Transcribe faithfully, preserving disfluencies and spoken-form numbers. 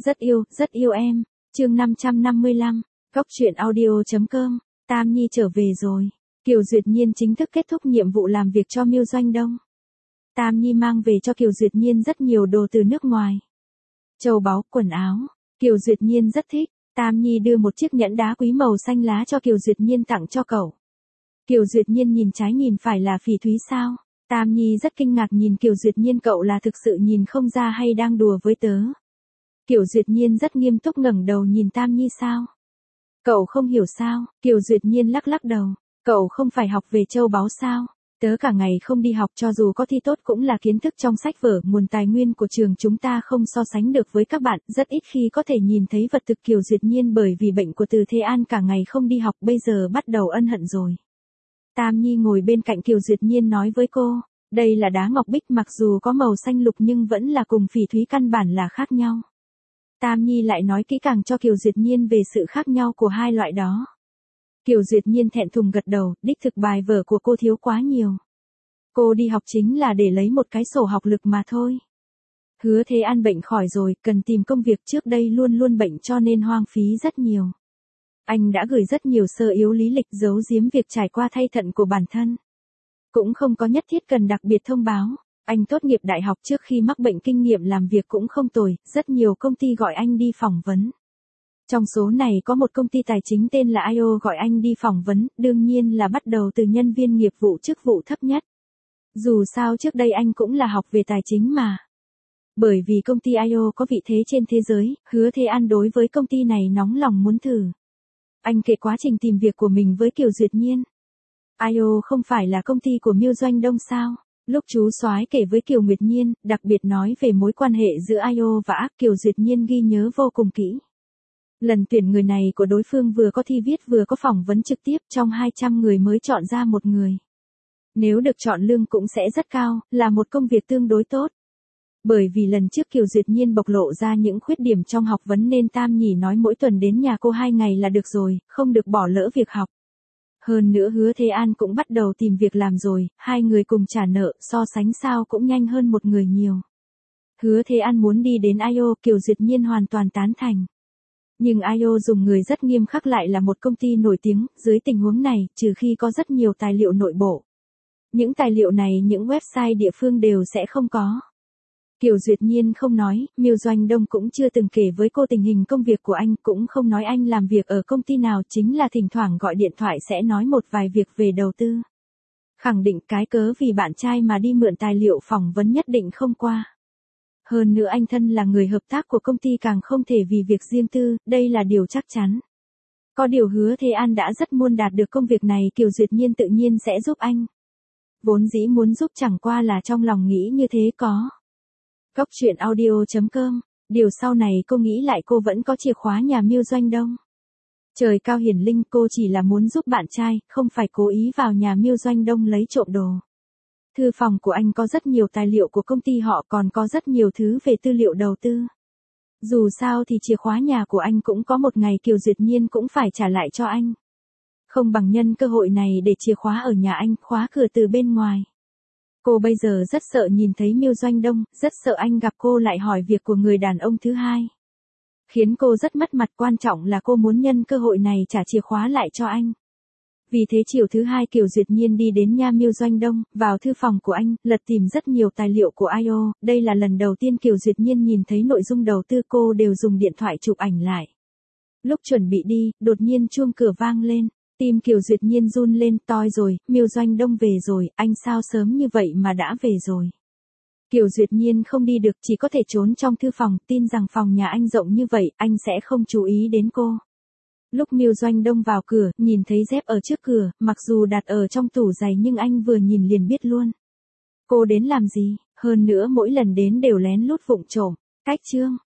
Rất yêu, rất yêu em. Chương năm trăm năm mươi lăm. Góc truyện audio chấm com. Tam Nhi trở về rồi. Kiều Duyệt Nhiên chính thức kết thúc nhiệm vụ làm việc cho Miêu Doanh Đông. Tam Nhi mang về cho Kiều Duyệt Nhiên rất nhiều đồ từ nước ngoài. Châu báu, quần áo. Kiều Duyệt Nhiên rất thích. Tam Nhi đưa một chiếc nhẫn đá quý màu xanh lá cho Kiều Duyệt Nhiên tặng cho cậu. Kiều Duyệt Nhiên nhìn trái nhìn phải là phỉ thúy sao? Tam Nhi rất kinh ngạc nhìn Kiều Duyệt Nhiên, cậu là thực sự nhìn không ra hay đang đùa với tớ? Kiều Duyệt Nhiên rất nghiêm túc ngẩng đầu nhìn Tam Nhi sao? Cậu không hiểu sao? Kiều Duyệt Nhiên lắc lắc đầu. Cậu không phải học về châu báu sao? Tớ cả ngày không đi học, cho dù có thi tốt cũng là kiến thức trong sách vở, nguồn tài nguyên của trường chúng ta không so sánh được với các bạn, rất ít khi có thể nhìn thấy vật thực. Kiều Duyệt Nhiên bởi vì bệnh của Từ Thế An cả ngày không đi học, bây giờ bắt đầu ân hận rồi. Tam Nhi ngồi bên cạnh Kiều Duyệt Nhiên nói với cô, đây là đá ngọc bích, mặc dù có màu xanh lục nhưng vẫn là cùng phỉ thúy, căn bản là khác nhau. Tam Nhi lại nói kỹ càng cho Kiều Duyệt Nhiên về sự khác nhau của hai loại đó. Kiều Duyệt Nhiên thẹn thùng gật đầu, đích thực bài vở của cô thiếu quá nhiều. Cô đi học chính là để lấy một cái sổ học lực mà thôi. Hứa Thế An bệnh khỏi rồi, cần tìm công việc, trước đây luôn luôn bệnh cho nên hoang phí rất nhiều. Anh đã gửi rất nhiều sơ yếu lý lịch giấu giếm việc trải qua thay thận của bản thân. Cũng không có nhất thiết cần đặc biệt thông báo. Anh tốt nghiệp đại học trước khi mắc bệnh, kinh nghiệm làm việc cũng không tồi, rất nhiều công ty gọi anh đi phỏng vấn. Trong số này có một công ty tài chính tên là i o gọi anh đi phỏng vấn, đương nhiên là bắt đầu từ nhân viên nghiệp vụ, chức vụ thấp nhất. Dù sao trước đây anh cũng là học về tài chính mà. Bởi vì công ty i o có vị thế trên thế giới, Hứa Thế An đối với công ty này nóng lòng muốn thử. Anh kể quá trình tìm việc của mình với Kiều Duyệt Nhiên. i o không phải là công ty của Miêu Doanh Đông sao? Lúc chú soái kể với Kiều Nguyệt Nhiên, đặc biệt nói về mối quan hệ giữa i o và ác, Kiều Duyệt Nhiên ghi nhớ vô cùng kỹ. Lần tuyển người này của đối phương vừa có thi viết vừa có phỏng vấn trực tiếp, trong hai trăm người mới chọn ra một người. Nếu được chọn lương cũng sẽ rất cao, là một công việc tương đối tốt. Bởi vì lần trước Kiều Duyệt Nhiên bộc lộ ra những khuyết điểm trong học vấn nên Tam Nhỉ nói mỗi tuần đến nhà cô hai ngày là được rồi, không được bỏ lỡ việc học. Hơn nữa Hứa Thế An cũng bắt đầu tìm việc làm rồi, hai người cùng trả nợ, so sánh sao cũng nhanh hơn một người nhiều. Hứa Thế An muốn đi đến i o, Kiều Duyệt Nhiên hoàn toàn tán thành. Nhưng i o dùng người rất nghiêm khắc, lại là một công ty nổi tiếng, dưới tình huống này, trừ khi có rất nhiều tài liệu nội bộ. Những tài liệu này những website địa phương đều sẽ không có. Kiều Duyệt Nhiên không nói, Miêu Doanh Đông cũng chưa từng kể với cô tình hình công việc của anh, cũng không nói anh làm việc ở công ty nào, chính là thỉnh thoảng gọi điện thoại sẽ nói một vài việc về đầu tư. Khẳng định cái cớ vì bạn trai mà đi mượn tài liệu phỏng vấn nhất định không qua. Hơn nữa anh thân là người hợp tác của công ty, càng không thể vì việc riêng tư, đây là điều chắc chắn. Có điều Hứa Thế An đã rất muốn đạt được công việc này, Kiều Duyệt Nhiên tự nhiên sẽ giúp anh. Vốn dĩ muốn giúp, chẳng qua là trong lòng nghĩ như thế có. Góc truyện audio chấm com. Điều sau này cô nghĩ lại, cô vẫn có chìa khóa nhà Miêu Doanh Đông. Trời cao hiển linh, cô chỉ là muốn giúp bạn trai, không phải cố ý vào nhà Miêu Doanh Đông lấy trộm đồ. Thư phòng của anh có rất nhiều tài liệu của công ty họ, còn có rất nhiều thứ về tư liệu đầu tư. Dù sao thì chìa khóa nhà của anh cũng có một ngày Kiều Duyệt Nhiên cũng phải trả lại cho anh. Không bằng nhân cơ hội này để chìa khóa ở nhà anh, khóa cửa từ bên ngoài. Cô bây giờ rất sợ nhìn thấy Miêu Doanh Đông, rất sợ anh gặp cô lại hỏi việc của người đàn ông thứ hai. Khiến cô rất mất mặt, quan trọng là cô muốn nhân cơ hội này trả chìa khóa lại cho anh. Vì thế chiều thứ hai Kiều Duyệt Nhiên đi đến nhà Miêu Doanh Đông, vào thư phòng của anh, lật tìm rất nhiều tài liệu của i o, đây là lần đầu tiên Kiều Duyệt Nhiên nhìn thấy nội dung đầu tư, cô đều dùng điện thoại chụp ảnh lại. Lúc chuẩn bị đi, đột nhiên chuông cửa vang lên, tim Kiều Duyệt Nhiên run lên, toi rồi, Miêu Doanh Đông về rồi, anh sao sớm như vậy mà đã về rồi. Kiều Duyệt Nhiên không đi được, chỉ có thể trốn trong thư phòng, tin rằng phòng nhà anh rộng như vậy, anh sẽ không chú ý đến cô. Lúc Miêu Doanh Đông vào cửa, nhìn thấy dép ở trước cửa, mặc dù đặt ở trong tủ giày nhưng anh vừa nhìn liền biết luôn. Cô đến làm gì, hơn nữa mỗi lần đến đều lén lút vụng trộm. Cách chương.